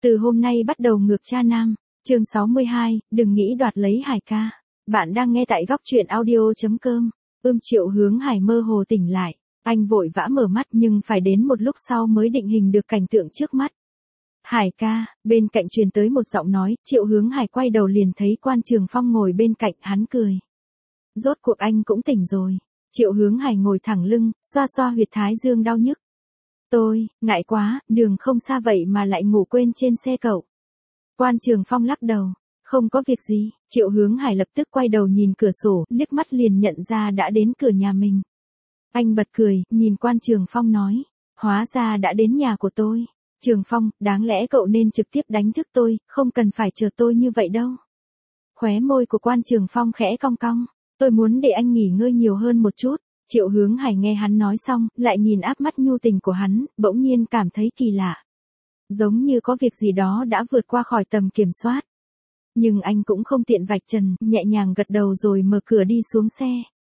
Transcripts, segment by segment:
Từ hôm nay bắt đầu ngược cha nam. Chương 62, đừng nghĩ đoạt lấy Hải ca. Bạn đang nghe tại góc truyện audio.com. Triệu Hướng Hải mơ hồ tỉnh lại. Anh vội vã mở mắt nhưng phải đến một lúc sau mới định hình được cảnh tượng trước mắt. Hải ca, bên cạnh truyền tới một giọng nói. Triệu Hướng Hải quay đầu liền thấy Quan Trường Phong ngồi bên cạnh, hắn cười. Rốt cuộc anh cũng tỉnh rồi. Triệu Hướng Hải ngồi thẳng lưng, xoa xoa huyệt thái dương đau nhức. Tôi, ngại quá, đường không xa vậy mà lại ngủ quên trên xe cậu. Quan Trường Phong lắc đầu. Không có việc gì. Triệu Hướng Hải lập tức quay đầu nhìn cửa sổ, liếc mắt liền nhận ra đã đến cửa nhà mình. Anh bật cười, nhìn Quan Trường Phong nói. Hóa ra đã đến nhà của tôi. Trường Phong, đáng lẽ cậu nên trực tiếp đánh thức tôi, không cần phải chờ tôi như vậy đâu. Khóe môi của Quan Trường Phong khẽ cong cong. Tôi muốn để anh nghỉ ngơi nhiều hơn một chút. Triệu Hướng Hải nghe hắn nói xong, lại nhìn áp mắt nhu tình của hắn, bỗng nhiên cảm thấy kỳ lạ. Giống như có việc gì đó đã vượt qua khỏi tầm kiểm soát. Nhưng anh cũng không tiện vạch trần, nhẹ nhàng gật đầu rồi mở cửa đi xuống xe.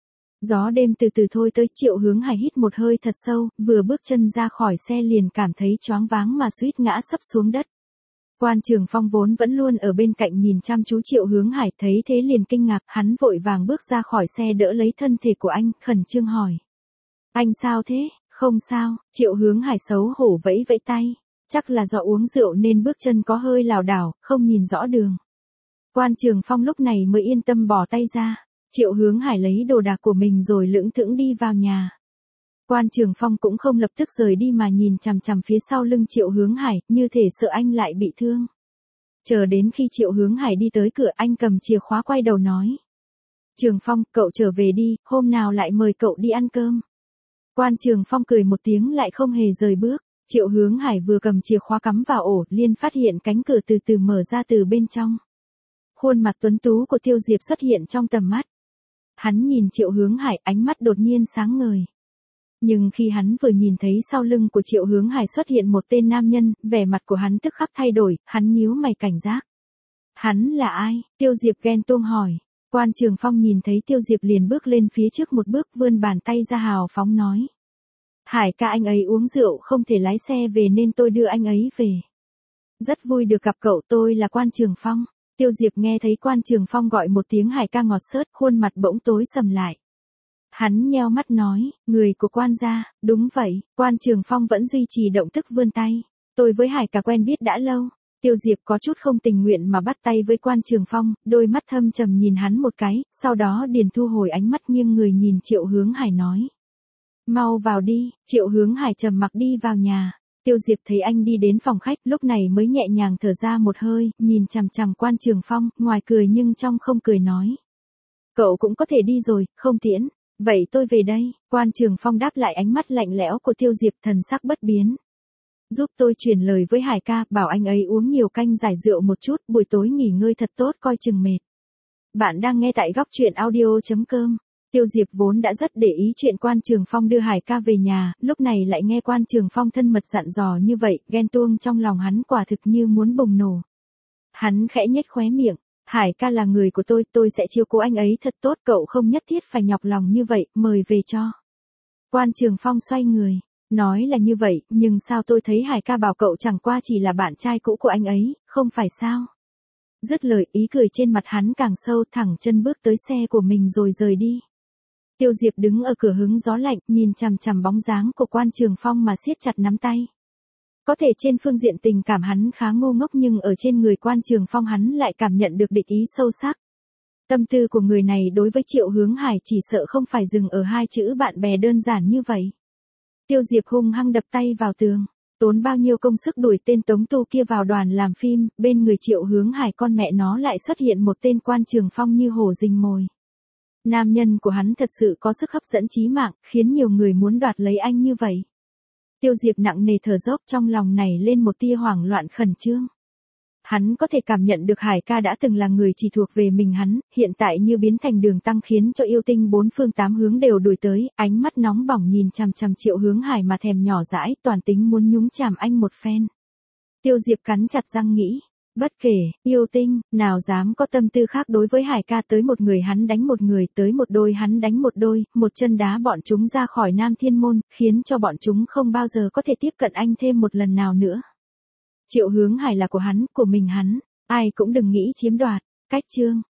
Gió đêm từ từ thôi tới. Triệu Hướng Hải hít một hơi thật sâu, vừa bước chân ra khỏi xe liền cảm thấy choáng váng mà suýt ngã sấp xuống đất. Quan Trường Phong vốn vẫn luôn ở bên cạnh nhìn chăm chú Triệu Hướng Hải, thấy thế liền kinh ngạc, hắn vội vàng bước ra khỏi xe đỡ lấy thân thể của anh, khẩn trương hỏi. Anh sao thế? Không sao. Triệu Hướng Hải xấu hổ vẫy vẫy tay. Chắc là do uống rượu nên bước chân có hơi lảo đảo, không nhìn rõ đường. Quan Trường Phong lúc này mới yên tâm bỏ tay ra. Triệu Hướng Hải lấy đồ đạc của mình rồi lững thững đi vào nhà. Quan Trường Phong cũng không lập tức rời đi mà nhìn chằm chằm phía sau lưng Triệu Hướng Hải, như thể sợ anh lại bị thương. Chờ đến khi Triệu Hướng Hải đi tới cửa, anh cầm chìa khóa quay đầu nói. Trường Phong, cậu trở về đi, hôm nào lại mời cậu đi ăn cơm. Quan Trường Phong cười một tiếng lại không hề rời bước. Triệu Hướng Hải vừa cầm chìa khóa cắm vào ổ, liền phát hiện cánh cửa từ từ mở ra từ bên trong. Khuôn mặt tuấn tú của Tiêu Diệp xuất hiện trong tầm mắt. Hắn nhìn Triệu Hướng Hải, ánh mắt đột nhiên sáng ngời. Nhưng khi hắn vừa nhìn thấy sau lưng của Triệu Hướng Hải xuất hiện một tên nam nhân, vẻ mặt của hắn tức khắc thay đổi, hắn nhíu mày cảnh giác. Hắn là ai? Tiêu Diệp ghen tuông hỏi. Quan Trường Phong nhìn thấy Tiêu Diệp liền bước lên phía trước một bước, vươn bàn tay ra hào phóng nói. Hải ca, anh ấy uống rượu không thể lái xe về nên tôi đưa anh ấy về. Rất vui được gặp cậu, tôi là Quan Trường Phong. Tiêu Diệp nghe thấy Quan Trường Phong gọi một tiếng Hải ca ngọt xớt, khuôn mặt bỗng tối sầm lại. Hắn nheo mắt nói, người của Quan gia. Đúng vậy. Quan Trường Phong vẫn duy trì động tác vươn tay. Tôi với Hải ca quen biết đã lâu. Tiêu Diệp có chút không tình nguyện mà bắt tay với Quan Trường Phong, đôi mắt thâm trầm nhìn hắn một cái, sau đó điền thu hồi ánh mắt nghiêng người nhìn Triệu Hướng Hải nói. Mau vào đi. Triệu Hướng Hải trầm mặc đi vào nhà. Tiêu Diệp thấy anh đi đến phòng khách, lúc này mới nhẹ nhàng thở ra một hơi, nhìn chằm chằm Quan Trường Phong, ngoài cười nhưng trong không cười nói. Cậu cũng có thể đi rồi, không tiễn. Vậy tôi về đây. Quan Trường Phong đáp lại ánh mắt lạnh lẽo của Tiêu Diệp, thần sắc bất biến. Giúp tôi truyền lời với Hải ca, bảo anh ấy uống nhiều canh giải rượu một chút, buổi tối nghỉ ngơi thật tốt, coi chừng mệt. Bạn đang nghe tại góc truyện audio.com. Tiêu Diệp vốn đã rất để ý chuyện Quan Trường Phong đưa Hải ca về nhà, lúc này lại nghe Quan Trường Phong thân mật dặn dò như vậy, ghen tuông trong lòng hắn quả thực như muốn bùng nổ. Hắn khẽ nhếch khóe miệng. Hải ca là người của tôi sẽ chiếu cố anh ấy thật tốt, cậu không nhất thiết phải nhọc lòng như vậy, mời về cho. Quan Trường Phong xoay người. Nói là như vậy, nhưng sao tôi thấy Hải ca bảo cậu chẳng qua chỉ là bạn trai cũ của anh ấy, không phải sao? Dứt lời, ý cười trên mặt hắn càng sâu, thẳng chân bước tới xe của mình rồi rời đi. Tiêu Diệp đứng ở cửa hứng gió lạnh, nhìn chằm chằm bóng dáng của Quan Trường Phong mà siết chặt nắm tay. Có thể trên phương diện tình cảm hắn khá ngu ngốc nhưng ở trên người Quan Trường Phong hắn lại cảm nhận được địch ý sâu sắc. Tâm tư của người này đối với Triệu Hướng Hải chỉ sợ không phải dừng ở hai chữ bạn bè đơn giản như vậy. Tiêu Diệp hung hăng đập tay vào tường. Tốn bao nhiêu công sức đuổi tên Tống Tu kia vào đoàn làm phim, bên người Triệu Hướng Hải con mẹ nó lại xuất hiện một tên Quan Trường Phong như hổ rình mồi. Nam nhân của hắn thật sự có sức hấp dẫn chí mạng, khiến nhiều người muốn đoạt lấy anh như vậy. Tiêu Diệp nặng nề thở dốc, trong lòng này lên một tia hoảng loạn khẩn trương. Hắn có thể cảm nhận được Hải ca đã từng là người chỉ thuộc về mình hắn, hiện tại như biến thành đường tăng khiến cho yêu tinh bốn phương tám hướng đều đuổi tới, ánh mắt nóng bỏng nhìn chằm chằm Triệu Hướng Hải mà thèm nhỏ dãi, toàn tính muốn nhúng chàm anh một phen. Tiêu Diệp cắn chặt răng nghĩ. Bất kể, yêu tinh, nào dám có tâm tư khác đối với Hải ca, tới một người hắn đánh một người, tới một đôi hắn đánh một đôi, một chân đá bọn chúng ra khỏi Nam Thiên Môn, khiến cho bọn chúng không bao giờ có thể tiếp cận anh thêm một lần nào nữa. Triệu Hướng Hải là của hắn, của mình hắn, ai cũng đừng nghĩ chiếm đoạt. Cách chương